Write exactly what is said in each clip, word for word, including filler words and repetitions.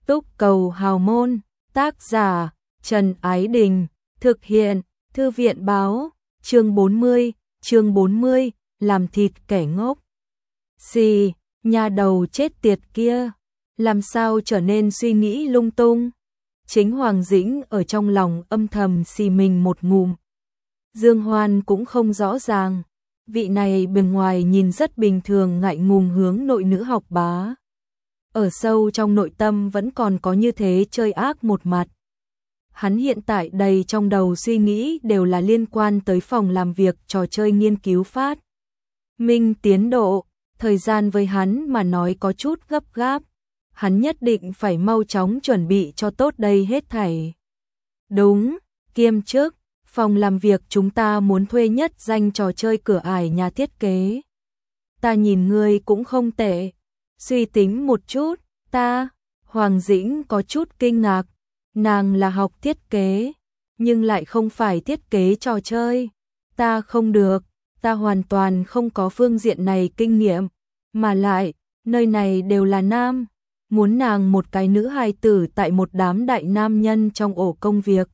Túc Cầu Hào Môn, tác giả Trần Ái Đình, thực hiện Thư viện Báo, chương bốn mươi, chương bốn mươi, làm thịt kẻ ngốc. Xì, nhà đầu chết tiệt kia, làm sao trở nên suy nghĩ lung tung. Chính Hoàng Dĩnh ở trong lòng âm thầm xì mình một ngụm. Dương Hoan cũng không rõ ràng, vị này bên ngoài nhìn rất bình thường ngại ngùng hướng nội nữ học bá. Ở sâu trong nội tâm vẫn còn có như thế chơi ác một mặt. Hắn hiện tại đầy trong đầu suy nghĩ đều là liên quan tới phòng làm việc trò chơi nghiên cứu phát minh tiến độ, thời gian với hắn mà nói có chút gấp gáp. Hắn nhất định phải mau chóng chuẩn bị cho tốt đây hết thảy. Đúng, kiêm chức, phòng làm việc chúng ta muốn thuê nhất danh trò chơi cửa ải nhà thiết kế. Ta nhìn ngươi cũng không tệ. Suy tính một chút, ta, Hoàng Dĩnh có chút kinh ngạc. Nàng là học thiết kế, nhưng lại không phải thiết kế trò chơi. Ta không được, ta hoàn toàn không có phương diện này kinh nghiệm. Mà lại, nơi này đều là nam. Muốn nàng một cái nữ hài tử tại một đám đại nam nhân trong ổ công việc.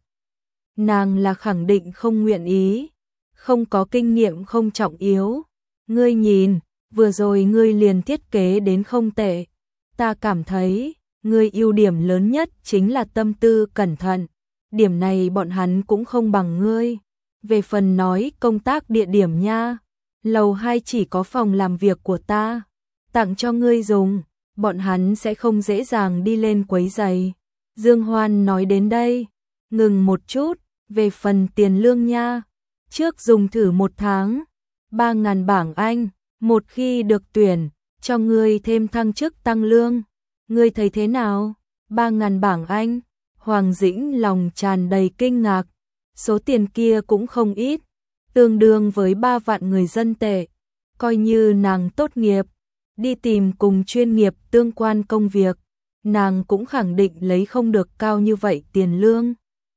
Nàng là khẳng định không nguyện ý. Không có kinh nghiệm không trọng yếu. Ngươi nhìn, vừa rồi ngươi liền thiết kế đến không tệ. Ta cảm thấy, ngươi ưu điểm lớn nhất chính là tâm tư cẩn thận. Điểm này bọn hắn cũng không bằng ngươi. Về phần nói công tác địa điểm nha, lầu hai chỉ có phòng làm việc của ta. Tặng cho ngươi dùng, bọn hắn sẽ không dễ dàng đi lên quấy giày. Dương Hoan nói đến đây, ngừng một chút, về phần tiền lương nha. Trước dùng thử một tháng, ba ngàn bảng Anh, một khi được tuyển, cho ngươi thêm thăng chức tăng lương. Ngươi thấy thế nào? Ba ngàn bảng Anh. Hoàng Dĩnh lòng tràn đầy kinh ngạc. Số tiền kia cũng không ít, tương đương với ba vạn người dân tệ. Coi như nàng tốt nghiệp, đi tìm cùng chuyên nghiệp tương quan công việc, nàng cũng khẳng định lấy không được cao như vậy tiền lương.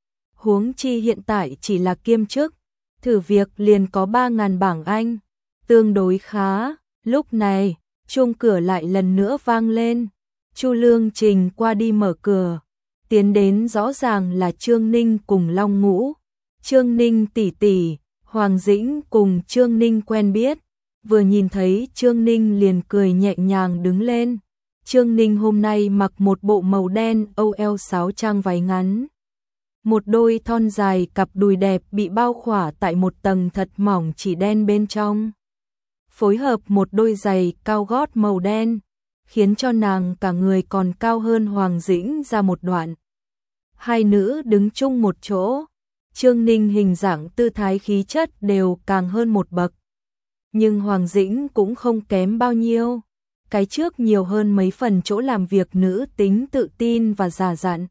Huống chi hiện tại chỉ là kiêm chức, thử việc liền có ba ngàn bảng Anh, tương đối khá. Lúc này, chuông cửa lại lần nữa vang lên. Chu Lương Trình qua đi mở cửa, tiến đến rõ ràng là Trương Ninh cùng Long Ngũ. Trương Ninh tỷ tỷ, Hoàng Dĩnh cùng Trương Ninh quen biết, vừa nhìn thấy Trương Ninh liền cười nhẹ nhàng đứng lên. Trương Ninh hôm nay mặc một bộ màu đen âu eo sáo trang váy ngắn. Một đôi thon dài cặp đùi đẹp bị bao khỏa tại một tầng thật mỏng chỉ đen bên trong. Phối hợp một đôi giày cao gót màu đen, khiến cho nàng cả người còn cao hơn Hoàng Dĩnh ra một đoạn. Hai nữ đứng chung một chỗ, Trương Ninh hình dạng tư thái khí chất đều càng hơn một bậc. Nhưng Hoàng Dĩnh cũng không kém bao nhiêu, cái trước nhiều hơn mấy phần chỗ làm việc nữ tính tự tin và già dặn,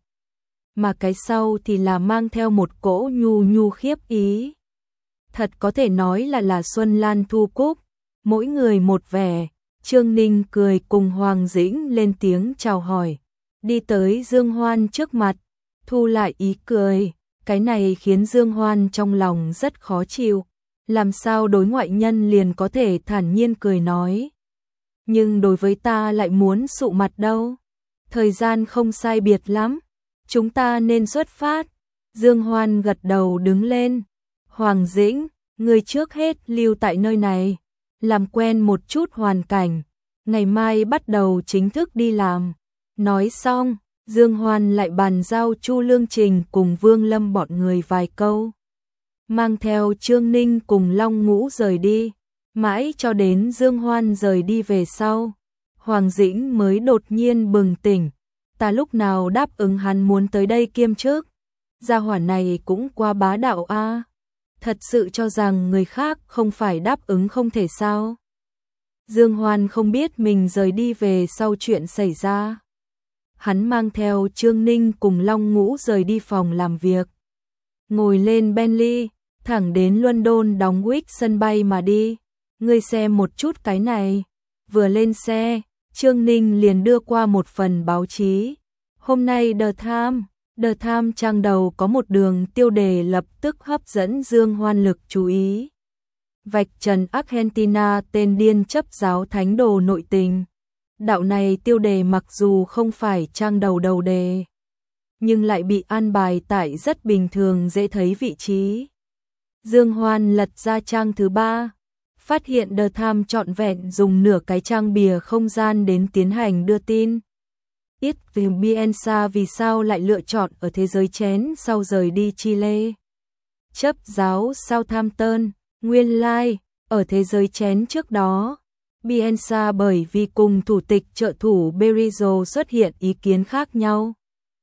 mà cái sau thì là mang theo một cỗ nhu nhu khiếp ý. Thật có thể nói là là Xuân Lan Thu Cúc, mỗi người một vẻ. Trương Ninh cười cùng Hoàng Dĩnh lên tiếng chào hỏi, đi tới Dương Hoan trước mặt, thu lại ý cười. Cái này khiến Dương Hoan trong lòng rất khó chịu, làm sao đối ngoại nhân liền có thể thản nhiên cười nói. Nhưng đối với ta lại muốn sụ mặt đâu. Thời gian không sai biệt lắm, chúng ta nên xuất phát. Dương Hoan gật đầu đứng lên. Hoàng Dĩnh, người trước hết lưu tại nơi này, làm quen một chút hoàn cảnh, ngày mai bắt đầu chính thức đi làm. Nói xong, Dương Hoan lại bàn giao Chu Lương Trình cùng Vương Lâm bọn người vài câu, mang theo Trương Ninh cùng Long Ngũ rời đi. Mãi cho đến Dương Hoan rời đi về sau, Hoàng Dĩnh mới đột nhiên bừng tỉnh. Ta lúc nào đáp ứng hắn muốn tới đây kiêm chức? Gia hỏa này cũng quá bá đạo a. Thật sự cho rằng người khác không phải đáp ứng không thể sao? Dương Hoan không biết mình rời đi về sau chuyện xảy ra. Hắn mang theo Trương Ninh cùng Long Ngũ rời đi phòng làm việc, ngồi lên Bentley, thẳng đến London đóng Wick sân bay mà đi. Ngươi xem một chút cái này. Vừa lên xe, Trương Ninh liền đưa qua một phần báo chí. Hôm nay The Times, The Times trang đầu có một đường tiêu đề lập tức hấp dẫn Dương Hoan lực chú ý. Vạch trần Argentina tên điên chấp giáo thánh đồ nội tình. Đạo này tiêu đề mặc dù không phải trang đầu đầu đề, nhưng lại bị an bài tại rất bình thường dễ thấy vị trí. Dương Hoan lật ra trang thứ ba, phát hiện The Times trọn vẹn dùng nửa cái trang bìa không gian đến tiến hành đưa tin. Ít từ Bielsa vì sao lại lựa chọn ở thế giới chén sau rời đi Chile. Chấp giáo Southampton, nguyên lai, like, ở thế giới chén trước đó, Bielsa bởi vì cùng thủ tịch trợ thủ Berizzo xuất hiện ý kiến khác nhau,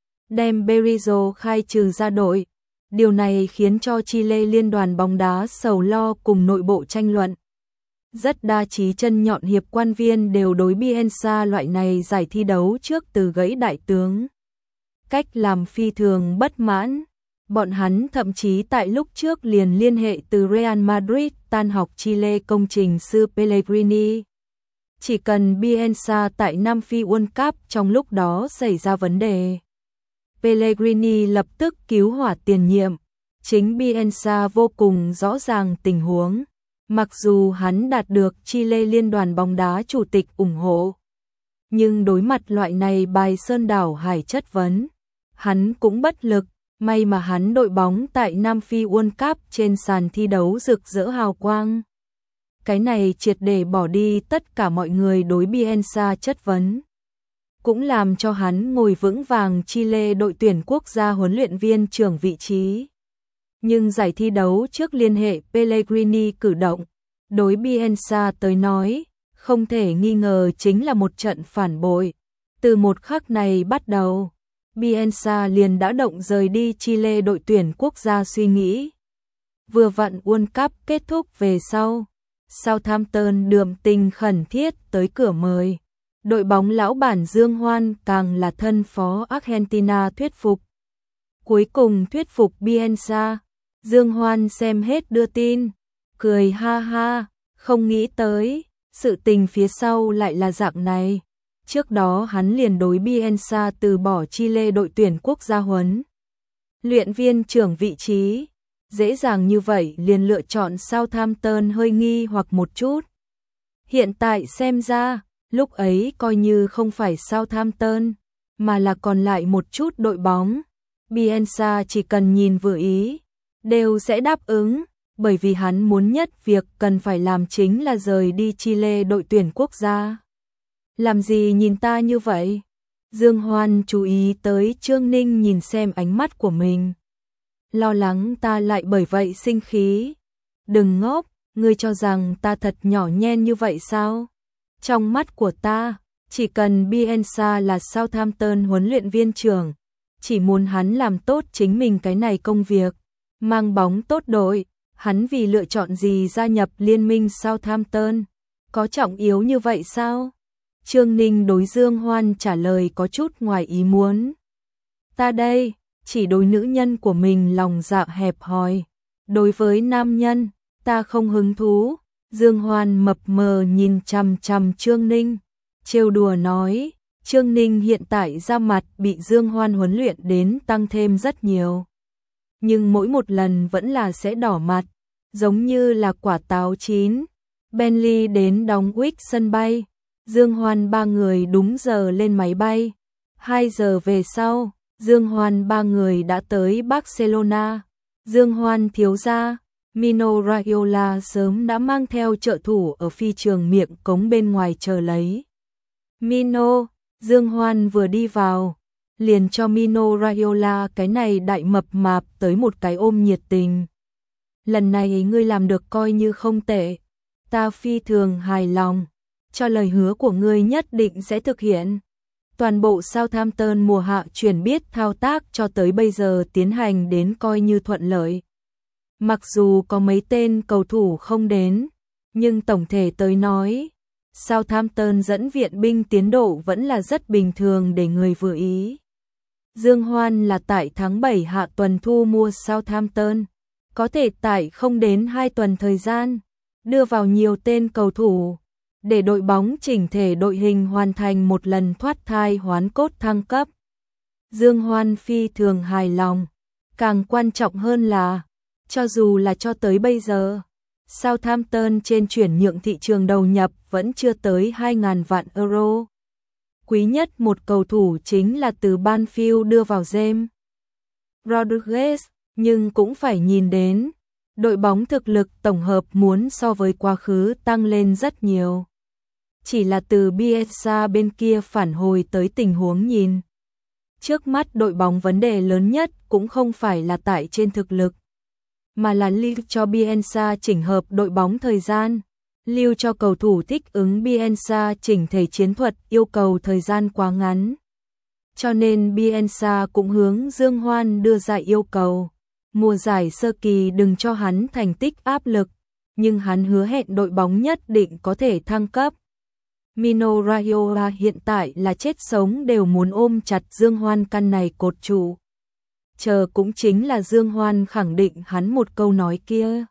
đem Berizzo khai trừ ra đội. Điều này khiến cho Chile liên đoàn bóng đá sầu lo cùng nội bộ tranh luận. Rất đa trí chân nhọn hiệp quan viên đều đối Bielsa loại này giải thi đấu trước từ gãy đại tướng. Cách làm phi thường bất mãn. Bọn hắn thậm chí tại lúc trước liền liên hệ từ Real Madrid tan học Chile công trình sư Pellegrini. Chỉ cần Bielsa tại Nam Phi World Cup trong lúc đó xảy ra vấn đề, Pellegrini lập tức cứu hỏa tiền nhiệm. Chính Bielsa vô cùng rõ ràng tình huống. Mặc dù hắn đạt được Chile liên đoàn bóng đá chủ tịch ủng hộ, nhưng đối mặt loại này bài sơn đảo hải chất vấn, hắn cũng bất lực. May mà hắn đội bóng tại Nam Phi World Cup trên sàn thi đấu rực rỡ hào quang. Cái này triệt để bỏ đi tất cả mọi người đối Bielsa chất vấn, cũng làm cho hắn ngồi vững vàng Chile đội tuyển quốc gia huấn luyện viên trưởng vị trí. Nhưng giải thi đấu trước liên hệ Pellegrini cử động, đối Bielsa tới nói, không thể nghi ngờ chính là một trận phản bội. Từ một khắc này bắt đầu, Bielsa liền đã động rời đi Chile đội tuyển quốc gia suy nghĩ. Vừa vặn World Cup kết thúc về sau, Southampton đượm tình khẩn thiết tới cửa mời. Đội bóng lão bản Dương Hoan càng là thân phó Argentina thuyết phục. Cuối cùng thuyết phục Bielsa. Dương Hoan xem hết đưa tin, cười ha ha, không nghĩ tới, sự tình phía sau lại là dạng này. Trước đó hắn liền đối Bielsa từ bỏ Chile đội tuyển quốc gia huấn luyện viên trưởng vị trí, dễ dàng như vậy liền lựa chọn Southampton hơi nghi hoặc một chút. Hiện tại xem ra, lúc ấy coi như không phải Southampton, mà là còn lại một chút đội bóng. Bielsa chỉ cần nhìn vừa ý, đều sẽ đáp ứng, bởi vì hắn muốn nhất việc cần phải làm chính là rời đi Chile đội tuyển quốc gia. Làm gì nhìn ta như vậy? Dương Hoan chú ý tới Trương Ninh nhìn xem ánh mắt của mình. Lo lắng ta lại bởi vậy sinh khí. Đừng ngốc, ngươi cho rằng ta thật nhỏ nhen như vậy sao? Trong mắt của ta, chỉ cần Bielsa là Southampton huấn luyện viên trưởng, chỉ muốn hắn làm tốt chính mình cái này công việc, mang bóng tốt đội, hắn vì lựa chọn gì gia nhập liên minh Southampton, có trọng yếu như vậy sao? Trương Ninh đối Dương Hoan trả lời có chút ngoài ý muốn. Ta đây, chỉ đối nữ nhân của mình lòng dạ hẹp hòi, đối với nam nhân, ta không hứng thú. Dương Hoan mập mờ nhìn chằm chằm Trương Ninh, trêu đùa nói, Trương Ninh hiện tại da mặt bị Dương Hoan huấn luyện đến tăng thêm rất nhiều. Nhưng mỗi một lần vẫn là sẽ đỏ mặt, giống như là quả táo chín. Bentley đến đóng Wick sân bay, Dương Hoan ba người đúng giờ lên máy bay. Hai giờ về sau, Dương Hoan ba người đã tới Barcelona. Dương Hoan thiếu gia, Mino Raiola sớm đã mang theo trợ thủ ở phi trường miệng cống bên ngoài chờ lấy. Mino, Dương Hoan vừa đi vào, liền cho Mino Raiola cái này đại mập mạp tới một cái ôm nhiệt tình. Lần này ngươi làm được coi như không tệ, ta phi thường hài lòng, cho lời hứa của ngươi nhất định sẽ thực hiện. Toàn bộ Southampton mùa hạ chuyển biết thao tác cho tới bây giờ tiến hành đến coi như thuận lợi. Mặc dù có mấy tên cầu thủ không đến, nhưng tổng thể tới nói, Southampton dẫn viện binh tiến độ vẫn là rất bình thường để người vừa ý. Dương Hoan là tại tháng bảy hạ tuần thu mua Southampton, có thể tại không đến hai tuần thời gian, đưa vào nhiều tên cầu thủ, để đội bóng chỉnh thể đội hình hoàn thành một lần thoát thai hoán cốt thăng cấp. Dương Hoan phi thường hài lòng, càng quan trọng hơn là, cho dù là cho tới bây giờ, Southampton trên chuyển nhượng thị trường đầu nhập vẫn chưa tới hai nghìn vạn euro. quý nhất một cầu thủ chính là từ Banfield đưa vào James Rodriguez, nhưng cũng phải nhìn đến, đội bóng thực lực tổng hợp muốn so với quá khứ tăng lên rất nhiều. Chỉ là từ Bielsa bên kia phản hồi tới tình huống nhìn. Trước mắt đội bóng vấn đề lớn nhất cũng không phải là tại trên thực lực, mà là lưu cho Bielsa chỉnh hợp đội bóng thời gian, lưu cho cầu thủ thích ứng Bielsa chỉnh thể chiến thuật yêu cầu thời gian quá ngắn. Cho nên Bielsa cũng hướng Dương Hoan đưa ra yêu cầu, mùa giải sơ kỳ đừng cho hắn thành tích áp lực, nhưng hắn hứa hẹn đội bóng nhất định có thể thăng cấp. Mino Raiola hiện tại là chết sống đều muốn ôm chặt Dương Hoan căn này cột trụ. Chờ cũng chính là Dương Hoan khẳng định hắn một câu nói kia.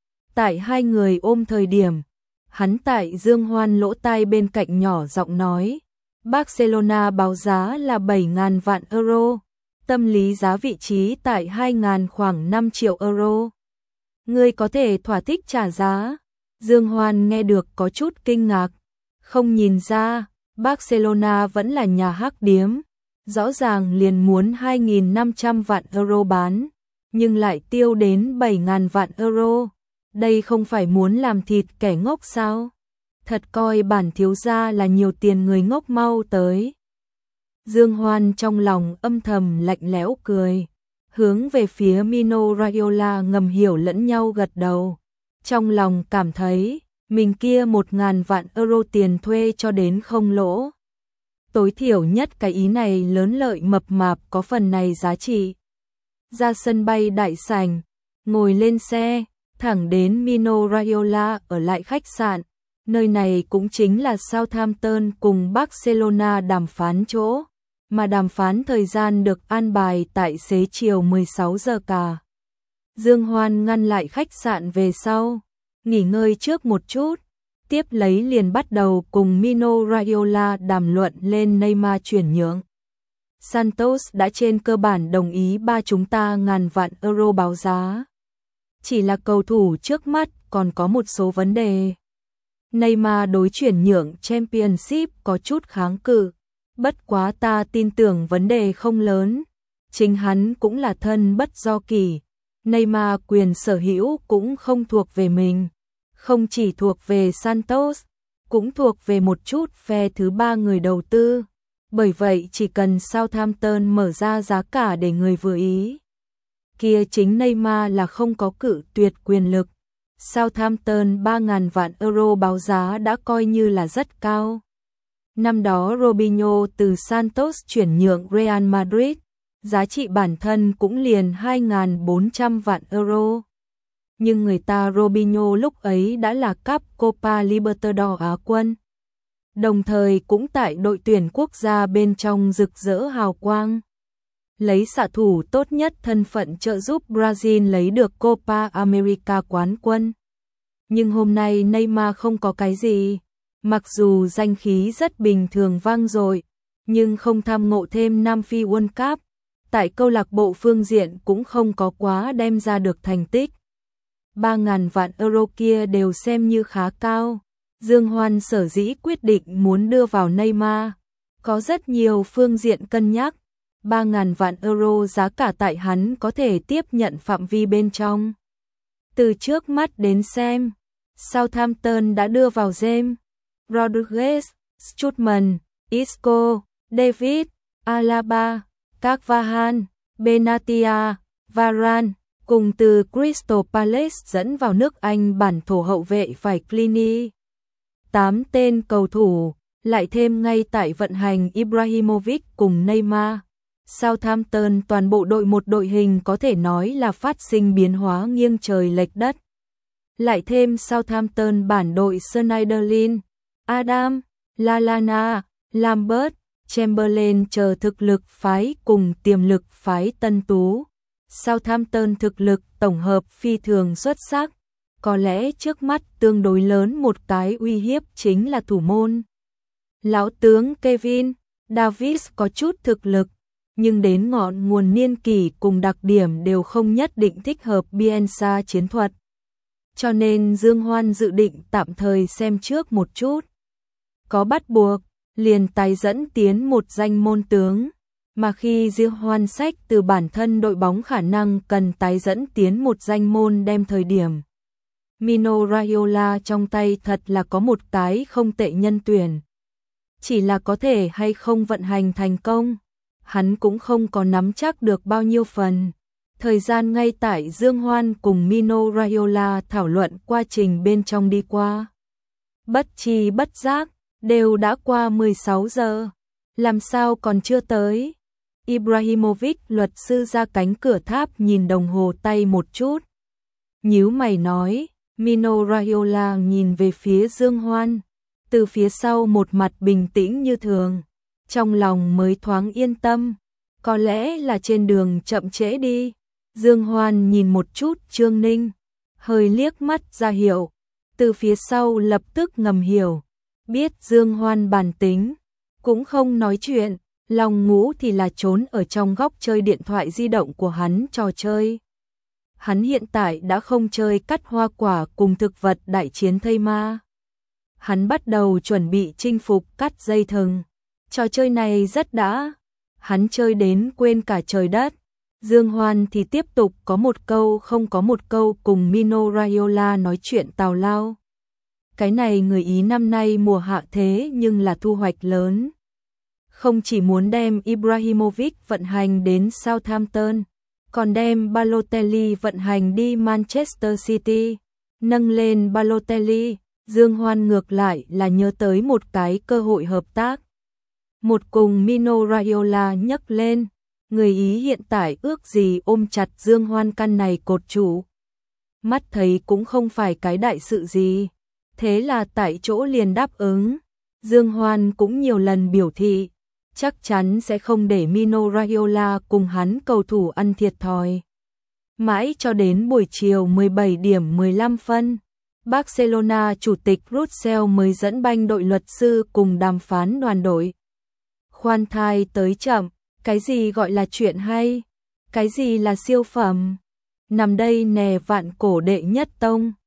Tại hai người ôm thời điểm, hắn tại Dương Hoan lỗ tai bên cạnh nhỏ giọng nói, Barcelona báo giá là bảy nghìn vạn euro, tâm lý giá vị trí tại hai nghìn khoảng năm triệu euro. Ngươi có thể thỏa thích trả giá. Dương Hoan nghe được có chút kinh ngạc, không nhìn ra, Barcelona vẫn là nhà hắc điếm, rõ ràng liền muốn hai nghìn năm trăm vạn euro bán, nhưng lại tiêu đến bảy nghìn vạn euro. Đây không phải muốn làm thịt kẻ ngốc sao? Thật coi bản thiếu gia là nhiều tiền người ngốc mau tới. Dương Hoan trong lòng âm thầm lạnh lẽo cười, hướng về phía Mino Raiola ngầm hiểu lẫn nhau gật đầu. Trong lòng cảm thấy, mình kia một ngàn vạn euro tiền thuê cho đến không lỗ. Tối thiểu nhất cái ý này lớn lợi mập mạp có phần này giá trị. Ra sân bay đại sảnh, ngồi lên xe, thẳng đến Mino Raiola ở lại khách sạn. Nơi này cũng chính là Southampton cùng Barcelona đàm phán chỗ, mà đàm phán thời gian được an bài tại xế chiều mười sáu giờ cả. Dương Hoan ngăn lại khách sạn về sau, nghỉ ngơi trước một chút, tiếp lấy liền bắt đầu cùng Mino Raiola đàm luận lên Neymar chuyển nhượng. Santos đã trên cơ bản đồng ý ba chúng ta ngàn vạn euro báo giá. Chỉ là cầu thủ trước mắt còn có một số vấn đề. Neymar đối chuyển nhượng Championship có chút kháng cự, bất quá ta tin tưởng vấn đề không lớn. Chính hắn cũng là thân bất do kỳ. Neymar quyền sở hữu cũng không thuộc về mình, không chỉ thuộc về Santos, cũng thuộc về một chút phe thứ ba người đầu tư. Bởi vậy chỉ cần Southampton mở ra giá cả để người vừa ý, kia chính Neymar là không có cự tuyệt quyền lực. Southampton ba nghìn vạn euro báo giá đã coi như là rất cao. Năm đó Robinho từ Santos chuyển nhượng Real Madrid, giá trị bản thân cũng liền hai nghìn bốn trăm vạn euro. Nhưng người ta Robinho lúc ấy đã là cúp Copa Libertadores Á quân, đồng thời cũng tại đội tuyển quốc gia bên trong rực rỡ hào quang, lấy xạ thủ tốt nhất thân phận trợ giúp Brazil lấy được Copa America quán quân. Nhưng hôm nay Neymar không có cái gì, mặc dù danh khí rất bình thường vang dội, nhưng không tham ngộ thêm Nam Phi World Cup, tại câu lạc bộ phương diện cũng không có quá đem ra được thành tích. ba nghìn vạn euro kia đều xem như khá cao. Dương Hoan sở dĩ quyết định muốn đưa vào Neymar, có rất nhiều phương diện cân nhắc. ba nghìn vạn euro giá cả tại hắn có thể tiếp nhận phạm vi bên trong. Từ trước mắt đến xem, Southampton đã đưa vào James Rodriguez, Strootman, Isco, David, Alaba, Carvajal, Benatia, Varane, cùng từ Crystal Palace dẫn vào nước Anh bản thổ hậu vệ phải Clini. tám tên cầu thủ, lại thêm ngay tại vận hành Ibrahimovic cùng Neymar. Southampton toàn bộ đội một đội hình có thể nói là phát sinh biến hóa nghiêng trời lệch đất. Lại thêm Southampton bản đội Schneiderlin, Adam, Lallana, Lambert, Chamberlain chờ thực lực phái cùng tiềm lực phái Tân Tú. Southampton thực lực tổng hợp phi thường xuất sắc, có lẽ trước mắt tương đối lớn một cái uy hiếp chính là thủ môn. Lão tướng Kevin Davis có chút thực lực, nhưng đến ngọn nguồn niên kỷ cùng đặc điểm đều không nhất định thích hợp Bielsa chiến thuật. Cho nên Dương Hoan dự định tạm thời xem trước một chút. Có bắt buộc, liền tái dẫn tiến một danh môn tướng, mà khi Dương Hoan sách từ bản thân đội bóng khả năng cần tái dẫn tiến một danh môn đem thời điểm. Mino Raiola trong tay thật là có một cái không tệ nhân tuyển. Chỉ là có thể hay không vận hành thành công, hắn cũng không có nắm chắc được bao nhiêu phần. Thời gian ngay tại Dương Hoan cùng Mino Raiola thảo luận quá trình bên trong đi qua. Bất chi bất giác, đều đã qua mười sáu giờ. Làm sao còn chưa tới? Ibrahimovic luật sư ra cánh cửa tháp nhìn đồng hồ tay một chút. Nhíu mày nói, Mino Raiola nhìn về phía Dương Hoan. Từ phía sau một mặt bình tĩnh như thường. Trong lòng mới thoáng yên tâm. Có lẽ là trên đường chậm trễ đi. Dương Hoan nhìn một chút Trương Ninh. Hơi liếc mắt ra hiệu. Từ phía sau lập tức ngầm hiểu. Biết Dương Hoan bản tính. Cũng không nói chuyện. Lòng ngũ thì là trốn ở trong góc chơi điện thoại di động của hắn trò chơi. Hắn hiện tại đã không chơi cắt hoa quả cùng thực vật đại chiến thây ma. Hắn bắt đầu chuẩn bị chinh phục cắt dây thừng. Trò chơi này rất đã. Hắn chơi đến quên cả trời đất. Dương Hoan thì tiếp tục có một câu không có một câu cùng Mino Raiola nói chuyện tào lao. Cái này người Ý năm nay mùa hạ thế nhưng là thu hoạch lớn. Không chỉ muốn đem Ibrahimovic vận hành đến Southampton, còn đem Balotelli vận hành đi Manchester City. Nâng lên Balotelli, Dương Hoan ngược lại là nhớ tới một cái cơ hội hợp tác. Một cùng Mino Raiola nhấc lên, người Ý hiện tại ước gì ôm chặt Dương Hoan căn này cột trụ. Mắt thấy cũng không phải cái đại sự gì, thế là tại chỗ liền đáp ứng. Dương Hoan cũng nhiều lần biểu thị, chắc chắn sẽ không để Mino Raiola cùng hắn cầu thủ ăn thiệt thòi. Mãi cho đến buổi chiều mười bảy điểm mười lăm phân, Barcelona chủ tịch Russell mới dẫn banh đội luật sư cùng đàm phán đoàn đội. Khoan thai tới chậm, cái gì gọi là chuyện hay, cái gì là siêu phẩm. Nằm đây nè vạn cổ đệ nhất tông.